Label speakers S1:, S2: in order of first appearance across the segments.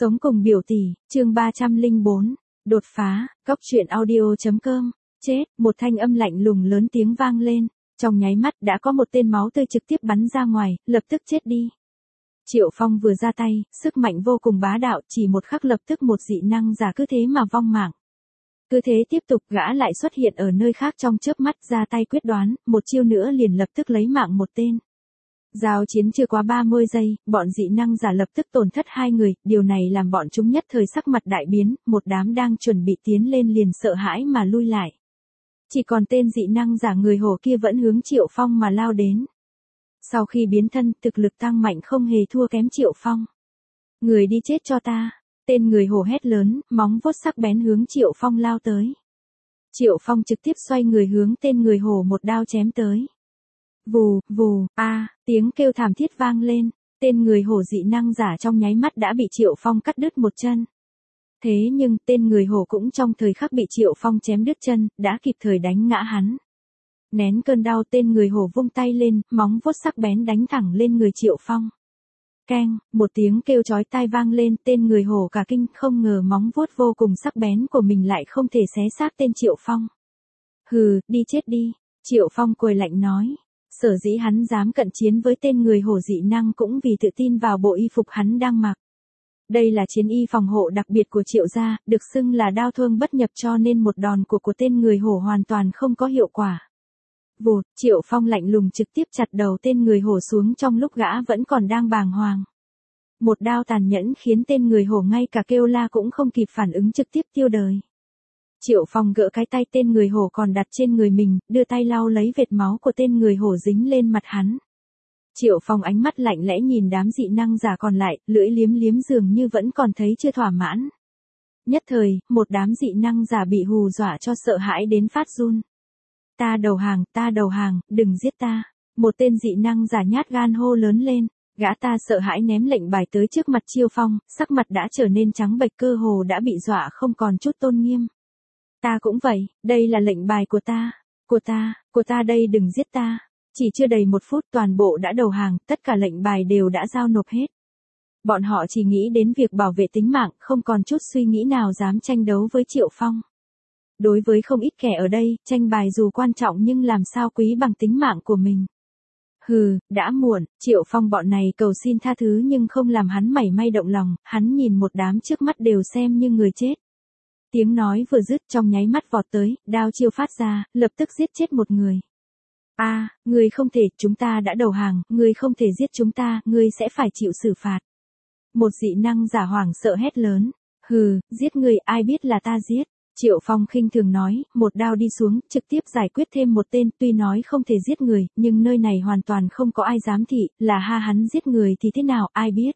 S1: Sống cùng biểu tỷ, chương 304, đột phá, cóc truyện audio.com, chết, một thanh âm lạnh lùng lớn tiếng vang lên, trong nháy mắt đã có một tên máu tươi trực tiếp bắn ra ngoài, lập tức chết đi. Triệu Phong vừa ra tay, sức mạnh vô cùng bá đạo, chỉ một khắc lập tức một dị năng giả cứ thế mà vong mạng. Cứ thế tiếp tục gã lại xuất hiện ở nơi khác trong chớp mắt ra tay quyết đoán, một chiêu nữa liền lập tức lấy mạng một tên. Giao chiến chưa quá 30 giây, bọn dị năng giả lập tức tổn thất 2 người, điều này làm bọn chúng nhất thời sắc mặt đại biến, một đám đang chuẩn bị tiến lên liền sợ hãi mà lui lại. Chỉ còn tên dị năng giả người Hồ kia vẫn hướng Triệu Phong mà lao đến. Sau khi biến thân, thực lực tăng mạnh không hề thua kém Triệu Phong. Người đi chết cho ta, tên người Hồ hét lớn, móng vuốt sắc bén hướng Triệu Phong lao tới. Triệu Phong trực tiếp xoay người hướng tên người Hồ một đao chém tới. Vù, vù, tiếng kêu thảm thiết vang lên, tên người Hổ dị năng giả trong nháy mắt đã bị Triệu Phong cắt đứt một chân. Thế nhưng tên người Hổ cũng trong thời khắc bị Triệu Phong chém đứt chân, đã kịp thời đánh ngã hắn. Nén cơn đau tên người Hổ vung tay lên, móng vuốt sắc bén đánh thẳng lên người Triệu Phong. Keng, một tiếng kêu chói tai vang lên, tên người Hổ cả kinh, không ngờ móng vuốt vô cùng sắc bén của mình lại không thể xé xác tên Triệu Phong. Hừ, đi chết đi, Triệu Phong cười lạnh nói. Sở dĩ hắn dám cận chiến với tên người Hổ dị năng cũng vì tự tin vào bộ y phục hắn đang mặc. Đây là chiến y phòng hộ đặc biệt của Triệu gia, được xưng là đao thương bất nhập cho nên một đòn của tên người Hổ hoàn toàn không có hiệu quả. Vụt, Triệu Phong lạnh lùng trực tiếp chặt đầu tên người Hổ xuống trong lúc gã vẫn còn đang bàng hoàng. Một đao tàn nhẫn khiến tên người Hổ ngay cả kêu la cũng không kịp phản ứng trực tiếp tiêu đời. Triệu Phong gỡ cái tay tên người Hổ còn đặt trên người mình, đưa tay lau lấy vệt máu của tên người Hổ dính lên mặt hắn. Triệu Phong ánh mắt lạnh lẽ nhìn đám dị năng giả còn lại, lưỡi liếm liếm dường như vẫn còn thấy chưa thỏa mãn. Nhất thời, một đám dị năng giả bị hù dọa cho sợ hãi đến phát run. Ta đầu hàng, đừng giết ta. Một tên dị năng giả nhát gan hô lớn lên, gã ta sợ hãi ném lệnh bài tới trước mặt Triệu Phong, sắc mặt đã trở nên trắng bệch cơ hồ đã bị dọa không còn chút tôn nghiêm. Ta cũng vậy, đây là lệnh bài của ta đây đừng giết ta. Chỉ chưa đầy 1 phút toàn bộ đã đầu hàng, tất cả lệnh bài đều đã giao nộp hết. Bọn họ chỉ nghĩ đến việc bảo vệ tính mạng, không còn chút suy nghĩ nào dám tranh đấu với Triệu Phong. Đối với không ít kẻ ở đây, tranh bài dù quan trọng nhưng làm sao quý bằng tính mạng của mình. Hừ, đã muộn, Triệu Phong bọn này cầu xin tha thứ nhưng không làm hắn mảy may động lòng, hắn nhìn một đám trước mắt đều xem như người chết. Tiếng nói vừa dứt trong nháy mắt vọt tới, đao chiêu phát ra, lập tức giết chết một người. Ngươi không thể, chúng ta đã đầu hàng, ngươi không thể giết chúng ta, ngươi sẽ phải chịu xử phạt. Một dị năng giả hoảng sợ hét lớn. Hừ, giết ngươi, ai biết là ta giết. Triệu Phong khinh thường nói, một đao đi xuống, trực tiếp giải quyết thêm một tên, tuy nói không thể giết người, nhưng nơi này hoàn toàn không có ai dám thị, là hắn giết người thì thế nào, ai biết.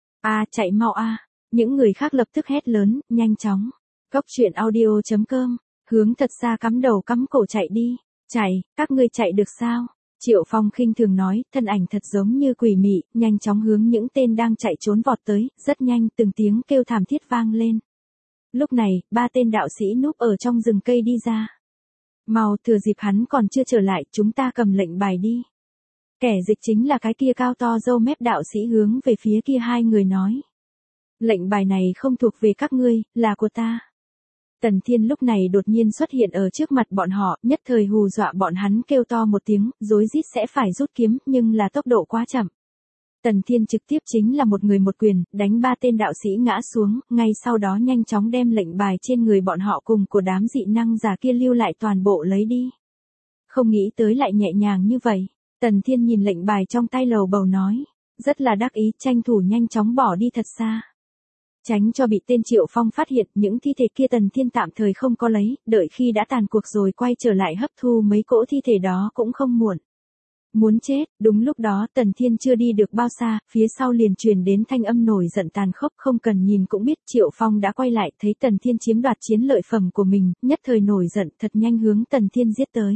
S1: Chạy mau Những người khác lập tức hét lớn, nhanh chóng. Cóc truyện audio.com, hướng thật xa cắm đầu cắm cổ chạy đi. Chạy, các ngươi chạy được sao? Triệu Phong khinh thường nói, thân ảnh thật giống như quỷ mị, nhanh chóng hướng những tên đang chạy trốn vọt tới, rất nhanh từng tiếng kêu thảm thiết vang lên. Lúc này, 3 tên đạo sĩ núp ở trong rừng cây đi ra. Mau, thừa dịp hắn còn chưa trở lại, chúng ta cầm lệnh bài đi. Kẻ dịch chính là cái kia cao to râu mép đạo sĩ hướng về phía kia 2 người nói. Lệnh bài này không thuộc về các ngươi, là của ta. Tần Thiên lúc này đột nhiên xuất hiện ở trước mặt bọn họ, nhất thời hù dọa bọn hắn kêu to một tiếng, rối rít sẽ phải rút kiếm, nhưng là tốc độ quá chậm. Tần Thiên trực tiếp chính là một người một quyền, đánh 3 tên đạo sĩ ngã xuống, ngay sau đó nhanh chóng đem lệnh bài trên người bọn họ cùng của đám dị năng giả kia lưu lại toàn bộ lấy đi. Không nghĩ tới lại nhẹ nhàng như vậy. Tần Thiên nhìn lệnh bài trong tay lầu bầu nói, rất là đắc ý, tranh thủ nhanh chóng bỏ đi thật xa. Tránh cho bị tên Triệu Phong phát hiện, những thi thể kia Tần Thiên tạm thời không có lấy, đợi khi đã tàn cuộc rồi quay trở lại hấp thu mấy cỗ thi thể đó cũng không muộn. Muốn chết, đúng lúc đó Tần Thiên chưa đi được bao xa, phía sau liền truyền đến thanh âm nổi giận tàn khốc, không cần nhìn cũng biết Triệu Phong đã quay lại, thấy Tần Thiên chiếm đoạt chiến lợi phẩm của mình, nhất thời nổi giận, thật nhanh hướng Tần Thiên giết tới.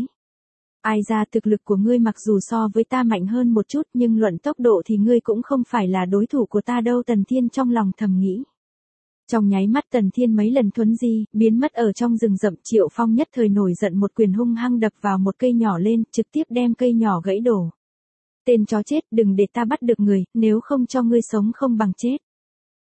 S1: Ai ra thực lực của ngươi mặc dù so với ta mạnh hơn một chút nhưng luận tốc độ thì ngươi cũng không phải là đối thủ của ta đâu, Tần Thiên trong lòng thầm nghĩ. Trong nháy mắt Tần Thiên mấy lần thuấn di, biến mất ở trong rừng rậm, Triệu Phong nhất thời nổi giận một quyền hung hăng đập vào một cây nhỏ lên, trực tiếp đem cây nhỏ gãy đổ. Tên chó chết, đừng để ta bắt được người, nếu không cho ngươi sống không bằng chết.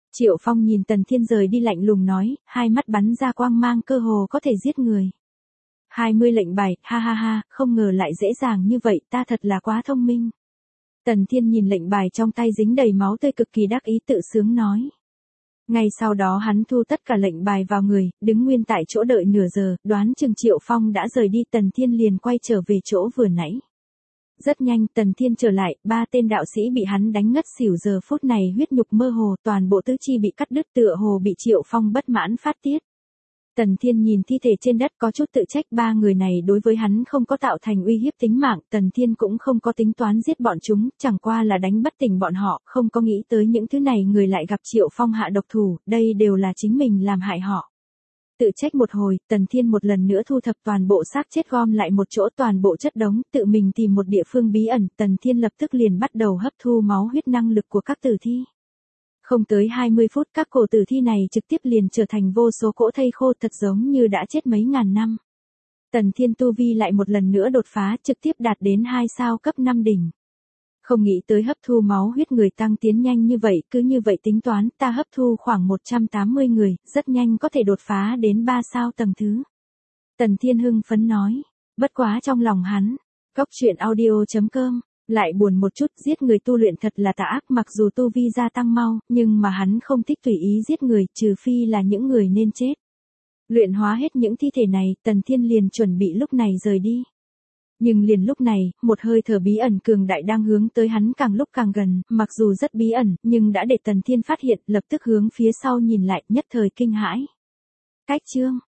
S1: Triệu Phong nhìn Tần Thiên rời đi lạnh lùng nói, hai mắt bắn ra quang mang cơ hồ có thể giết người. 20 lệnh bài, ha ha ha, không ngờ lại dễ dàng như vậy, ta thật là quá thông minh. Tần Thiên nhìn lệnh bài trong tay dính đầy máu tươi cực kỳ đắc ý tự sướng nói. Ngay sau đó hắn thu tất cả lệnh bài vào người, đứng nguyên tại chỗ đợi nửa giờ, đoán chừng Triệu Phong đã rời đi, Tần Thiên liền quay trở về chỗ vừa nãy. Rất nhanh Tần Thiên trở lại, 3 tên đạo sĩ bị hắn đánh ngất xỉu, giờ phút này huyết nhục mơ hồ, toàn bộ tứ chi bị cắt đứt, tựa hồ bị Triệu Phong bất mãn phát tiết. Tần Thiên nhìn thi thể trên đất có chút tự trách, 3 người này đối với hắn không có tạo thành uy hiếp tính mạng, Tần Thiên cũng không có tính toán giết bọn chúng, chẳng qua là đánh bất tỉnh bọn họ, không có nghĩ tới những thứ này người lại gặp Triệu Phong hạ độc thủ, đây đều là chính mình làm hại họ. Tự trách một hồi, Tần Thiên một lần nữa thu thập toàn bộ xác chết gom lại một chỗ, toàn bộ chất đống, tự mình tìm một địa phương bí ẩn, Tần Thiên lập tức liền bắt đầu hấp thu máu huyết năng lực của các tử thi. Không tới 20 phút các cổ tử thi này trực tiếp liền trở thành vô số cỗ thây khô, thật giống như đã chết mấy ngàn năm. Tần Thiên tu vi lại một lần nữa đột phá, trực tiếp đạt đến 2 sao cấp 5 đỉnh. Không nghĩ tới hấp thu máu huyết người tăng tiến nhanh như vậy, cứ như vậy tính toán, ta hấp thu khoảng 180 người, rất nhanh có thể đột phá đến 3 sao tầng thứ. Tần Thiên hưng phấn nói, bất quá trong lòng hắn, coctruyện.audio.com, lại buồn một chút, giết người tu luyện thật là tà ác, mặc dù tu vi gia tăng mau, nhưng mà hắn không thích tùy ý giết người, trừ phi là những người nên chết. Luyện hóa hết những thi thể này, Tần Thiên liền chuẩn bị lúc này rời đi. Nhưng liền lúc này, một hơi thở bí ẩn cường đại đang hướng tới hắn càng lúc càng gần, mặc dù rất bí ẩn, nhưng đã để Tần Thiên phát hiện, lập tức hướng phía sau nhìn lại, nhất thời kinh hãi. Cách chương